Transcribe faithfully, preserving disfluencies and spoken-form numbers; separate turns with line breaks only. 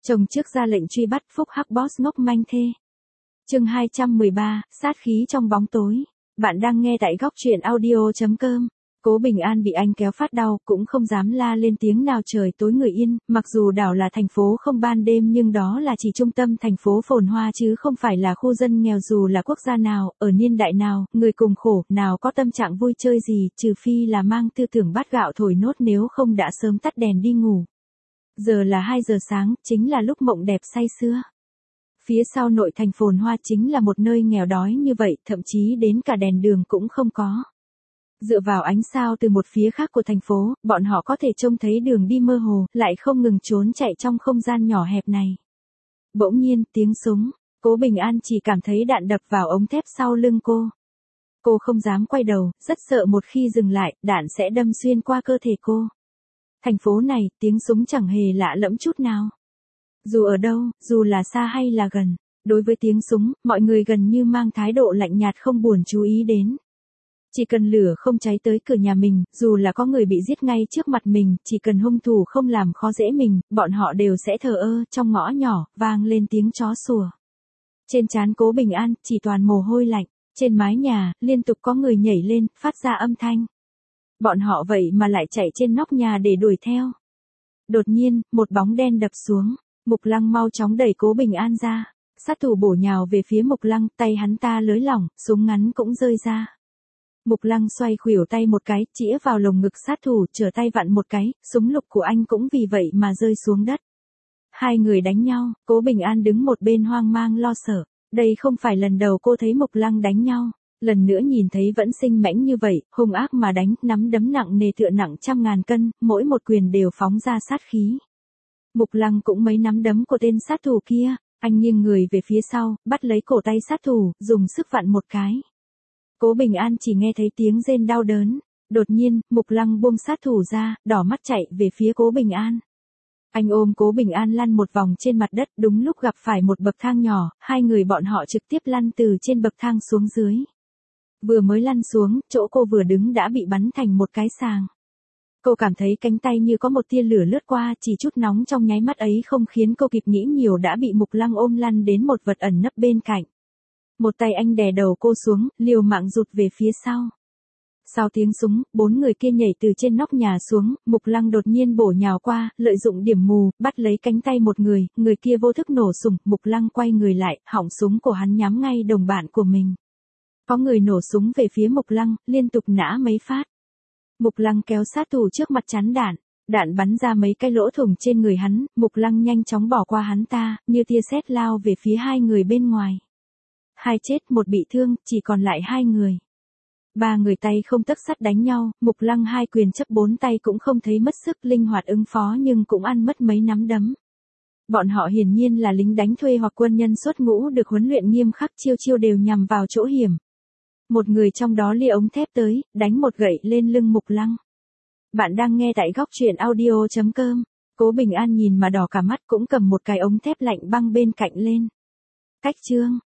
Chồng trước ra lệnh truy bắt Phúc Hắc Boss ngốc manh thê. Chương hai trăm mười ba, sát khí trong bóng tối. Bạn đang nghe tại góc truyện audio chấm com. Cố Bình An bị anh kéo phát đau, cũng không dám la lên tiếng nào, trời tối người yên, mặc dù đảo là thành phố không ban đêm nhưng đó là chỉ trung tâm thành phố phồn hoa chứ không phải là khu dân nghèo. Dù là quốc gia nào, ở niên đại nào, người cùng khổ, nào có tâm trạng vui chơi gì, trừ phi là mang tư tưởng bát gạo thổi nốt, nếu không đã sớm tắt đèn đi ngủ. Giờ là hai giờ sáng, chính là lúc mộng đẹp say sưa. Phía sau nội thành phồn hoa chính là một nơi nghèo đói như vậy, thậm chí đến cả đèn đường cũng không có. Dựa vào ánh sao từ một phía khác của thành phố, bọn họ có thể trông thấy đường đi mơ hồ, lại không ngừng trốn chạy trong không gian nhỏ hẹp này. Bỗng nhiên, tiếng súng, Cố Bình An chỉ cảm thấy đạn đập vào ống thép sau lưng cô. Cô không dám quay đầu, rất sợ một khi dừng lại, đạn sẽ đâm xuyên qua cơ thể cô. Thành phố này, tiếng súng chẳng hề lạ lẫm chút nào. Dù ở đâu, dù là xa hay là gần, đối với tiếng súng, mọi người gần như mang thái độ lạnh nhạt không buồn chú ý đến. Chỉ cần lửa không cháy tới cửa nhà mình, dù là có người bị giết ngay trước mặt mình, chỉ cần hung thủ không làm khó dễ mình, bọn họ đều sẽ thờ ơ. Trong ngõ nhỏ, vang lên tiếng chó sủa. Trên trán Cố Bình An, chỉ toàn mồ hôi lạnh. Trên mái nhà, liên tục có người nhảy lên, phát ra âm thanh. Bọn họ vậy mà lại chạy trên nóc nhà để đuổi theo. Đột nhiên, một bóng đen đập xuống. Mục Lăng mau chóng đẩy Cố Bình An ra. Sát thủ bổ nhào về phía Mục Lăng, tay hắn ta lới lỏng, súng ngắn cũng rơi ra. Mục Lăng xoay khuỷu tay một cái, chĩa vào lồng ngực sát thủ, trở tay vặn một cái, súng lục của anh cũng vì vậy mà rơi xuống đất. Hai người đánh nhau, Cố Bình An đứng một bên hoang mang lo sợ. Đây không phải lần đầu cô thấy Mục Lăng đánh nhau. Lần nữa nhìn thấy vẫn sinh mãnh như vậy, hung ác mà đánh, nắm đấm nặng nề tựa nặng trăm ngàn cân, mỗi một quyền đều phóng ra sát khí. Mục Lăng cũng mấy nắm đấm của tên sát thủ kia, anh nghiêng người về phía sau, bắt lấy cổ tay sát thủ, dùng sức vặn một cái. Cố Bình An chỉ nghe thấy tiếng rên đau đớn. Đột nhiên, Mục Lăng buông sát thủ ra, đỏ mắt chạy về phía Cố Bình An. Anh ôm Cố Bình An lăn một vòng trên mặt đất, đúng lúc gặp phải một bậc thang nhỏ, hai người bọn họ trực tiếp lăn từ trên bậc thang xuống dưới. Vừa mới lăn xuống, chỗ cô vừa đứng đã bị bắn thành một cái sàng. Cô cảm thấy cánh tay như có một tia lửa lướt qua, chỉ chút nóng trong nháy mắt ấy không khiến cô kịp nghĩ nhiều đã bị Mục Lăng ôm lăn đến một vật ẩn nấp bên cạnh. Một tay anh đè đầu cô xuống, liều mạng rụt về phía sau. Sau tiếng súng, bốn người kia nhảy từ trên nóc nhà xuống, Mục Lăng đột nhiên bổ nhào qua, lợi dụng điểm mù, bắt lấy cánh tay một người, người kia vô thức nổ súng, Mục Lăng quay người lại, họng súng của hắn nhắm ngay đồng bạn của mình. Có người nổ súng về phía Mục Lăng, liên tục nã mấy phát. Mục Lăng kéo sát thủ trước mặt chắn đạn, đạn bắn ra mấy cái lỗ thủng trên người hắn, Mục Lăng nhanh chóng bỏ qua hắn ta, như tia sét lao về phía hai người bên ngoài. Hai chết một bị thương, chỉ còn lại hai người. Ba người tay không tấc sắt đánh nhau, Mục Lăng hai quyền chấp bốn tay cũng không thấy mất sức, linh hoạt ứng phó nhưng cũng ăn mất mấy nắm đấm. Bọn họ hiển nhiên là lính đánh thuê hoặc quân nhân xuất ngũ được huấn luyện nghiêm khắc, chiêu chiêu đều nhằm vào chỗ hiểm. Một người trong đó lia ống thép tới, đánh một gậy lên lưng Mục Lăng. Bạn đang nghe tại góc truyện audio chấm com. Cố Bình An nhìn mà đỏ cả mắt, cũng cầm một cái ống thép lạnh băng bên cạnh lên. Cách chương,